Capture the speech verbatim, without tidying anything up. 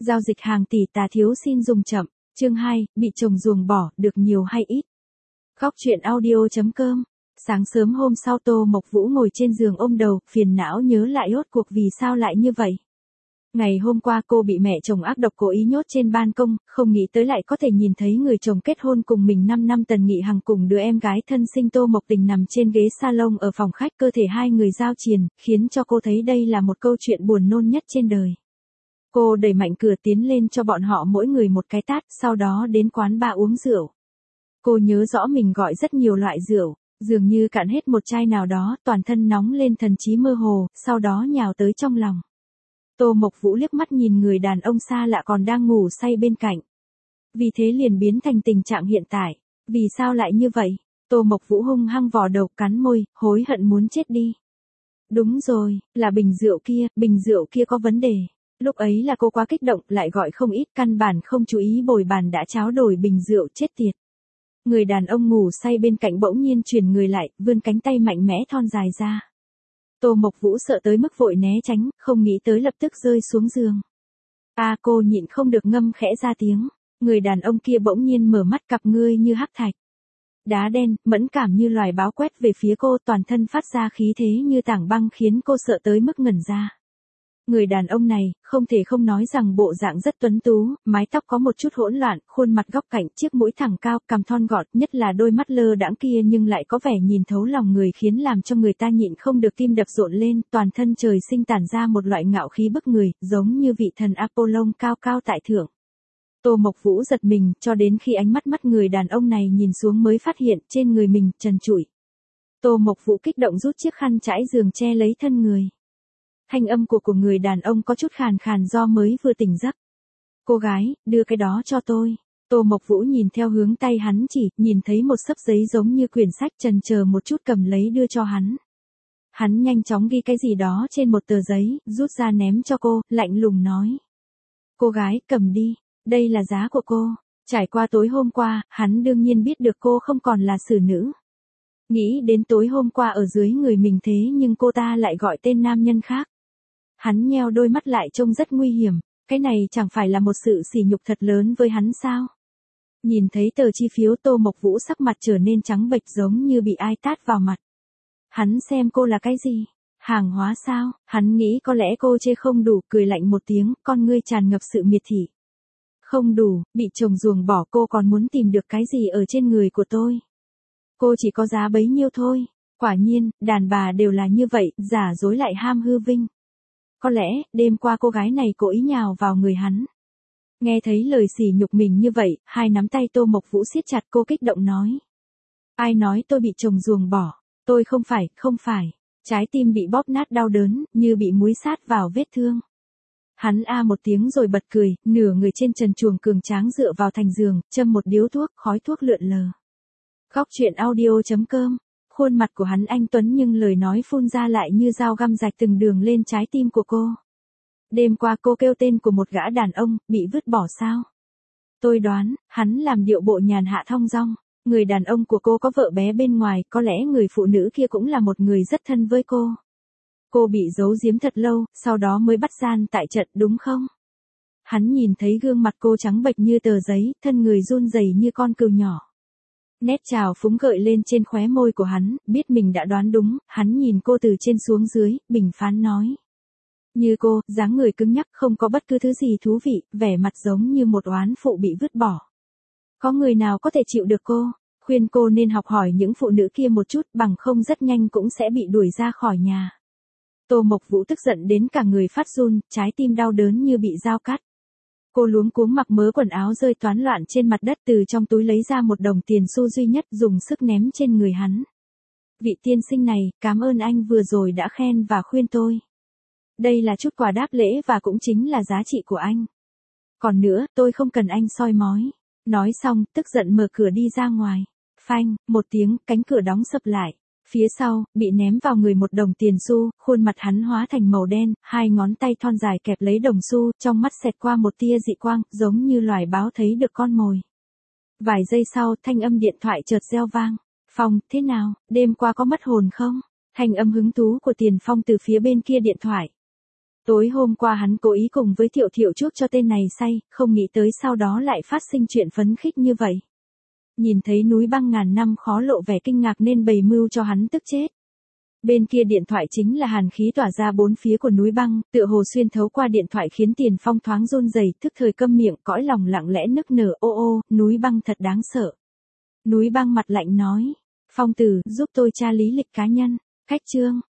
Giao dịch hàng tỷ tà thiếu xin dùng chậm. Chương hai, bị chồng ruồng bỏ, được nhiều hay ít. Góc truyện audio.com. Sáng sớm hôm sau Tô Mộc Vũ ngồi trên giường ôm đầu, phiền não nhớ lại rốt cuộc vì sao lại như vậy. Ngày hôm qua cô bị mẹ chồng ác độc cố ý nhốt trên ban công, không nghĩ tới lại có thể nhìn thấy người chồng kết hôn cùng mình năm năm Tần Nghị Hằng cùng đứa em gái thân sinh Tô Mộc Tình nằm trên ghế salon ở phòng khách, cơ thể hai người giao triền, khiến cho cô thấy đây là một câu chuyện buồn nôn nhất trên đời. Cô đẩy mạnh cửa tiến lên cho bọn họ mỗi người một cái tát, sau đó đến quán bar uống rượu. Cô nhớ rõ mình gọi rất nhiều loại rượu, dường như cạn hết một chai nào đó, toàn thân nóng lên thần trí mơ hồ, sau đó nhào tới trong lòng. Tô Mộc Vũ liếc mắt nhìn người đàn ông xa lạ còn đang ngủ say bên cạnh. Vì thế liền biến thành tình trạng hiện tại. Vì sao lại như vậy? Tô Mộc Vũ hung hăng vò đầu, cắn môi, hối hận muốn chết đi. Đúng rồi, là bình rượu kia, bình rượu kia có vấn đề. Lúc ấy là cô quá kích động, lại gọi không ít, căn bản không chú ý bồi bàn đã tráo đổi bình rượu, chết tiệt. Người đàn ông ngủ say bên cạnh bỗng nhiên chuyển người lại, vươn cánh tay mạnh mẽ thon dài ra. Tô Mộc Vũ sợ tới mức vội né tránh, không nghĩ tới lập tức rơi xuống giường. A à, cô nhịn không được ngâm khẽ ra tiếng. Người đàn ông kia bỗng nhiên mở mắt, cặp ngươi như hắc thạch. Đá đen, mẫn cảm như loài báo quét về phía cô, toàn thân phát ra khí thế như tảng băng khiến cô sợ tới mức ngẩn ra. Người đàn ông này, không thể không nói rằng bộ dạng rất tuấn tú, mái tóc có một chút hỗn loạn, khuôn mặt góc cạnh, chiếc mũi thẳng cao, cằm thon gọn, nhất là đôi mắt lơ đãng kia nhưng lại có vẻ nhìn thấu lòng người khiến làm cho người ta nhịn không được tim đập rộn lên, toàn thân trời sinh tản ra một loại ngạo khí bức người, giống như vị thần Apollon cao cao tại thượng. Tô Mộc Vũ giật mình, cho đến khi ánh mắt mắt người đàn ông này nhìn xuống mới phát hiện trên người mình trần trụi. Tô Mộc Vũ kích động rút chiếc khăn trải giường che lấy thân người. Thanh âm của của người đàn ông có chút khàn khàn do mới vừa tỉnh giấc. Cô gái, đưa cái đó cho tôi. Tô Mộc Vũ nhìn theo hướng tay hắn chỉ, nhìn thấy một xấp giấy giống như quyển sách, chần chờ một chút cầm lấy đưa cho hắn. Hắn nhanh chóng ghi cái gì đó trên một tờ giấy, rút ra ném cho cô, lạnh lùng nói. Cô gái, cầm đi, đây là giá của cô. Trải qua tối hôm qua, hắn đương nhiên biết được cô không còn là xử nữ. Nghĩ đến tối hôm qua ở dưới người mình thế nhưng cô ta lại gọi tên nam nhân khác. Hắn nheo đôi mắt lại trông rất nguy hiểm, cái này chẳng phải là một sự sỉ nhục thật lớn với hắn sao? Nhìn thấy tờ chi phiếu Tô Mộc Vũ sắc mặt trở nên trắng bệch giống như bị ai tát vào mặt. Hắn xem cô là cái gì? Hàng hóa sao? Hắn nghĩ có lẽ cô chê không đủ, cười lạnh một tiếng, con ngươi tràn ngập sự miệt thị. Không đủ, bị chồng ruồng bỏ cô còn muốn tìm được cái gì ở trên người của tôi? Cô chỉ có giá bấy nhiêu thôi. Quả nhiên, đàn bà đều là như vậy, giả dối lại ham hư vinh. Có lẽ, đêm qua cô gái này cố ý nhào vào người hắn. Nghe thấy lời sỉ nhục mình như vậy, hai nắm tay Tô Mộc Vũ siết chặt, cô kích động nói. Ai nói tôi bị chồng ruồng bỏ? Tôi không phải, không phải. Trái tim bị bóp nát đau đớn, như bị muối sát vào vết thương. Hắn a một tiếng rồi bật cười, nửa người trên trần truồng cường tráng dựa vào thành giường, châm một điếu thuốc, khói thuốc lượn lờ. Góc truyện audio.com. Khuôn mặt của hắn anh tuấn nhưng lời nói phun ra lại như dao găm rạch từng đường lên trái tim của cô. Đêm qua cô kêu tên của một gã đàn ông, bị vứt bỏ sao? Tôi đoán, hắn làm điệu bộ nhàn hạ thong dong. Người đàn ông của cô có vợ bé bên ngoài, có lẽ người phụ nữ kia cũng là một người rất thân với cô. Cô bị giấu giếm thật lâu, sau đó mới bắt gian tại trận đúng không? Hắn nhìn thấy gương mặt cô trắng bệch như tờ giấy, thân người run rẩy như con cừu nhỏ. Nét trào phúng gợi lên trên khóe môi của hắn, biết mình đã đoán đúng, hắn nhìn cô từ trên xuống dưới, bình phán nói. Như cô, dáng người cứng nhắc, không có bất cứ thứ gì thú vị, vẻ mặt giống như một oán phụ bị vứt bỏ. Có người nào có thể chịu được cô? Khuyên cô nên học hỏi những phụ nữ kia một chút, bằng không rất nhanh cũng sẽ bị đuổi ra khỏi nhà. Tô Mộc Vũ tức giận đến cả người phát run, trái tim đau đớn như bị dao cắt. Cô luống cuống mặc mớ quần áo rơi toán loạn trên mặt đất, từ trong túi lấy ra một đồng tiền xu duy nhất, dùng sức ném trên người hắn. Vị tiên sinh này, cảm ơn anh vừa rồi đã khen và khuyên tôi. Đây là chút quà đáp lễ và cũng chính là giá trị của anh. Còn nữa, tôi không cần anh soi mói. Nói xong, tức giận mở cửa đi ra ngoài. Phanh, một tiếng, cánh cửa đóng sập lại. Phía sau, bị ném vào người một đồng tiền xu, khuôn mặt hắn hóa thành màu đen, hai ngón tay thon dài kẹp lấy đồng xu, trong mắt xẹt qua một tia dị quang, giống như loài báo thấy được con mồi. Vài giây sau, thanh âm điện thoại chợt reo vang. Phong, thế nào, đêm qua có mất hồn không? Thanh âm hứng thú của Tiền Phong từ phía bên kia điện thoại. Tối hôm qua hắn cố ý cùng với Thiệu Thiệu chuốc cho tên này say, không nghĩ tới sau đó lại phát sinh chuyện phấn khích như vậy. Nhìn thấy núi băng ngàn năm khó lộ vẻ kinh ngạc nên bày mưu cho hắn tức chết. Bên kia điện thoại chính là hàn khí tỏa ra bốn phía của núi băng, tựa hồ xuyên thấu qua điện thoại khiến Tiền Phong thoáng run rẩy, thức thời câm miệng, cõi lòng lặng lẽ nức nở, ô ô, núi băng thật đáng sợ. Núi băng mặt lạnh nói, Phong tử, giúp tôi tra lý lịch cá nhân. Khách trương,